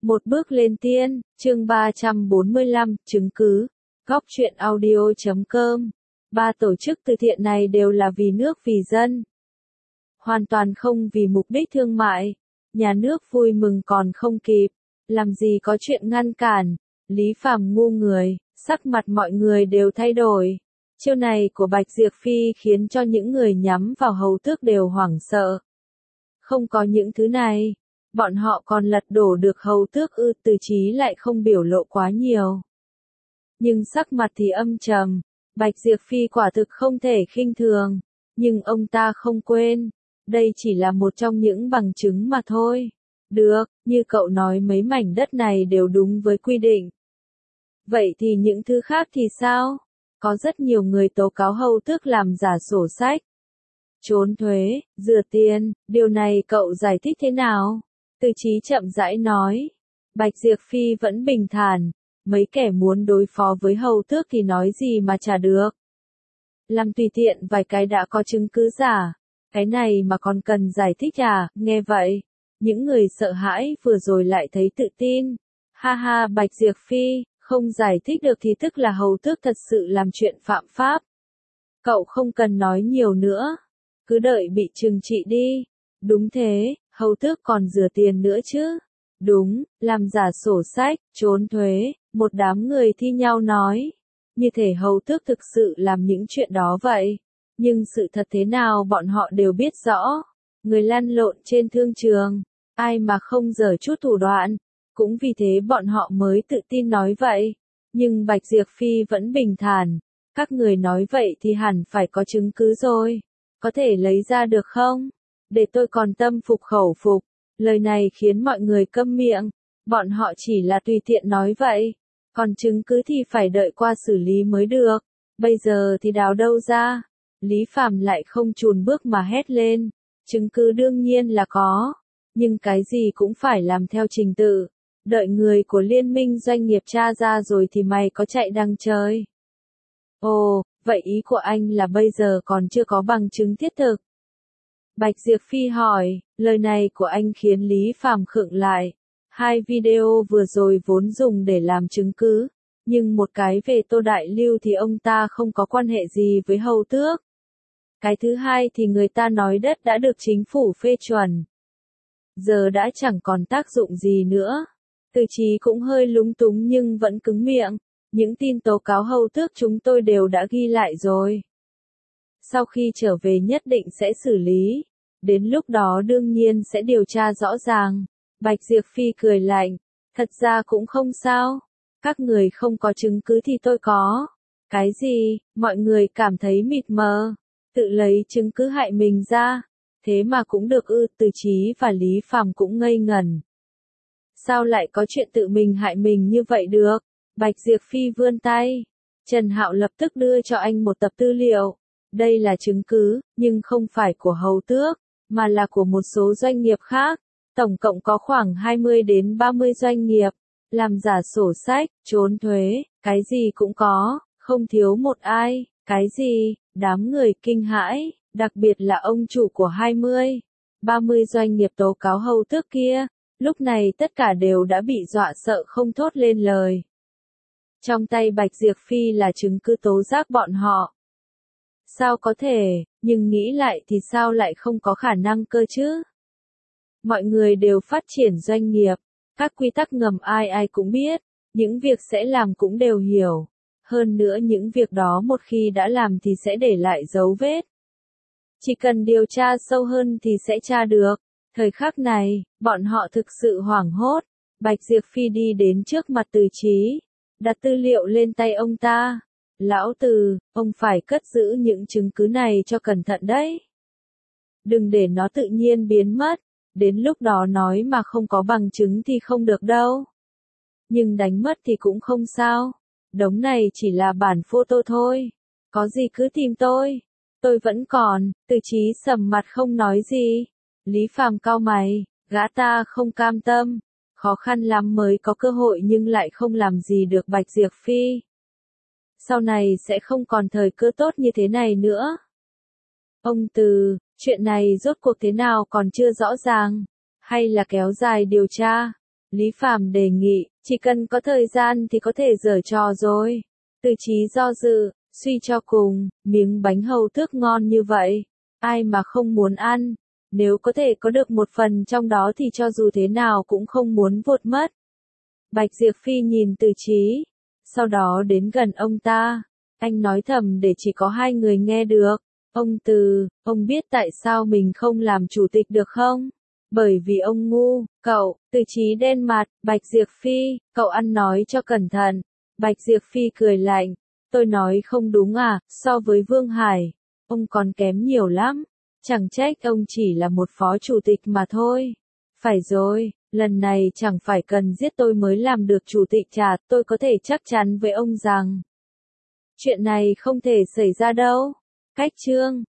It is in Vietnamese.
Một bước lên tiên, chương 345, chứng cứ. Góc truyện audio.com. Ba tổ chức từ thiện này đều là vì nước vì dân. Hoàn toàn không vì mục đích thương mại. Nhà nước vui mừng còn không kịp. Làm gì có chuyện ngăn cản. Lý Phàm ngu người, sắc mặt mọi người đều thay đổi. Chiêu này của Bạch Diệp Phi khiến cho những người nhắm vào Hầu Tước đều hoảng sợ. Không có những thứ này. Bọn họ còn lật đổ được Hầu Tước ư? Từ Chí lại không biểu lộ quá nhiều. Nhưng sắc mặt thì âm trầm. Bạch Diệp Phi quả thực không thể khinh thường. Nhưng ông ta không quên. Đây chỉ là một trong những bằng chứng mà thôi. Được, như cậu nói mấy mảnh đất này đều đúng với quy định. Vậy thì những thứ khác thì sao? Có rất nhiều người tố cáo Hầu Tước làm giả sổ sách, trốn thuế, rửa tiền, điều này cậu giải thích thế nào? Từ Chí chậm rãi nói. Bạch Diệp Phi vẫn bình thản. Mấy kẻ muốn đối phó với Hầu Tước thì nói gì mà chả được. Làm tùy tiện vài cái đã có chứng cứ giả. Cái này mà còn cần giải thích à? Nghe vậy, những người sợ hãi vừa rồi lại thấy tự tin. Ha ha, Bạch Diệp Phi, không giải thích được thì tức là Hầu Tước thật sự làm chuyện phạm pháp. Cậu không cần nói nhiều nữa. Cứ đợi bị trừng trị đi. Đúng thế, Hầu Tước còn rửa tiền nữa chứ. Đúng, làm giả sổ sách, trốn thuế, một đám người thi nhau nói. Như thể Hầu Tước thực sự làm những chuyện đó vậy. Nhưng sự thật thế nào bọn họ đều biết rõ. Người lăn lộn trên thương trường, ai mà không giở chút thủ đoạn. Cũng vì thế bọn họ mới tự tin nói vậy. Nhưng Bạch Diệp Phi vẫn bình thản. Các người nói vậy thì hẳn phải có chứng cứ rồi. Có thể lấy ra được không? Để tôi còn tâm phục khẩu phục. Lời này khiến mọi người câm miệng. Bọn họ chỉ là tùy tiện nói vậy. Còn chứng cứ thì phải đợi qua xử lý mới được. Bây giờ thì đào đâu ra? Lý Phàm lại không chùn bước mà hét lên. Chứng cứ đương nhiên là có. Nhưng cái gì cũng phải làm theo trình tự. Đợi người của liên minh doanh nghiệp tra ra rồi thì mày có chạy đằng trời. Ồ, vậy ý của anh là bây giờ còn chưa có bằng chứng thiết thực. Bạch Diệp Phi hỏi, lời này của anh khiến Lý Phàm khựng lại. Hai video vừa rồi vốn dùng để làm chứng cứ, nhưng một cái về Tô Đại Lưu thì ông ta không có quan hệ gì với Hầu Tước. Cái thứ hai thì người ta nói đất đã được chính phủ phê chuẩn. Giờ đã chẳng còn tác dụng gì nữa. Từ Chí cũng hơi lúng túng nhưng vẫn cứng miệng. Những tin tố cáo Hầu Tước chúng tôi đều đã ghi lại rồi. Sau khi trở về nhất định sẽ xử lý. Đến lúc đó đương nhiên sẽ điều tra rõ ràng. Bạch Diệp Phi cười lạnh. Thật ra cũng không sao. Các người không có chứng cứ thì tôi có. Cái gì? Mọi người cảm thấy mịt mờ. Tự lấy chứng cứ hại mình ra. Thế mà cũng được ư? Từ Chí và Lý Phàm cũng ngây ngẩn. Sao lại có chuyện tự mình hại mình như vậy được? Bạch Diệp Phi vươn tay. Trần Hạo lập tức đưa cho anh một tập tư liệu. Đây là chứng cứ, nhưng không phải của Hầu Tước, mà là của một số doanh nghiệp khác. Tổng cộng có khoảng 20 đến 30 doanh nghiệp. Làm giả sổ sách, trốn thuế, cái gì cũng có, không thiếu một ai. Cái gì? Đám người kinh hãi, đặc biệt là ông chủ của 20, 30 doanh nghiệp tố cáo Hầu Tước kia. Lúc này tất cả đều đã bị dọa sợ không thốt lên lời. Trong tay Bạch Diệp Phi là chứng cứ tố giác bọn họ. Sao có thể, nhưng nghĩ lại thì sao lại không có khả năng cơ chứ? Mọi người đều phát triển doanh nghiệp, các quy tắc ngầm ai ai cũng biết, những việc sẽ làm cũng đều hiểu. Hơn nữa những việc đó một khi đã làm thì sẽ để lại dấu vết. Chỉ cần điều tra sâu hơn thì sẽ tra được. Thời khắc này, bọn họ thực sự hoảng hốt. Bạch Diệp Phi đi đến trước mặt Từ Chí, đặt tư liệu lên tay ông ta. Lão Từ, ông phải cất giữ những chứng cứ này cho cẩn thận đấy. Đừng để nó tự nhiên biến mất. Đến lúc đó nói mà không có bằng chứng thì không được đâu. Nhưng đánh mất thì cũng không sao. Đống này chỉ là bản photo thôi. Có gì cứ tìm tôi vẫn còn. Từ Chí sầm mặt không nói gì. Lý Phàm cau mày, gã ta không cam tâm. Khó khăn lắm mới có cơ hội nhưng lại không làm gì được Bạch Diệp Phi. Sau này sẽ không còn thời cơ tốt như thế này nữa. Ông Từ, chuyện này rốt cuộc thế nào còn chưa rõ ràng. Hay là kéo dài điều tra. Lý Phàm đề nghị, chỉ cần có thời gian thì có thể giở trò rồi. Từ Chí do dự, suy cho cùng, miếng bánh hầu tước ngon như vậy, ai mà không muốn ăn, nếu có thể có được một phần trong đó thì cho dù thế nào cũng không muốn vụt mất. Bạch Diệp Phi nhìn Từ Chí, sau đó đến gần ông ta, anh nói thầm để chỉ có hai người nghe được. Ông Từ, ông biết tại sao mình không làm chủ tịch được không? Bởi vì ông ngu, cậu. Từ Chí đen mặt, Bạch Diệp Phi, cậu ăn nói cho cẩn thận. Bạch Diệp Phi cười lạnh, tôi nói không đúng à, so với Vương Hải, ông còn kém nhiều lắm, chẳng trách ông chỉ là một phó chủ tịch mà thôi. Phải rồi, lần này chẳng phải cần giết tôi mới làm được chủ tịch chả, tôi có thể chắc chắn với ông rằng chuyện này không thể xảy ra đâu. Cách chương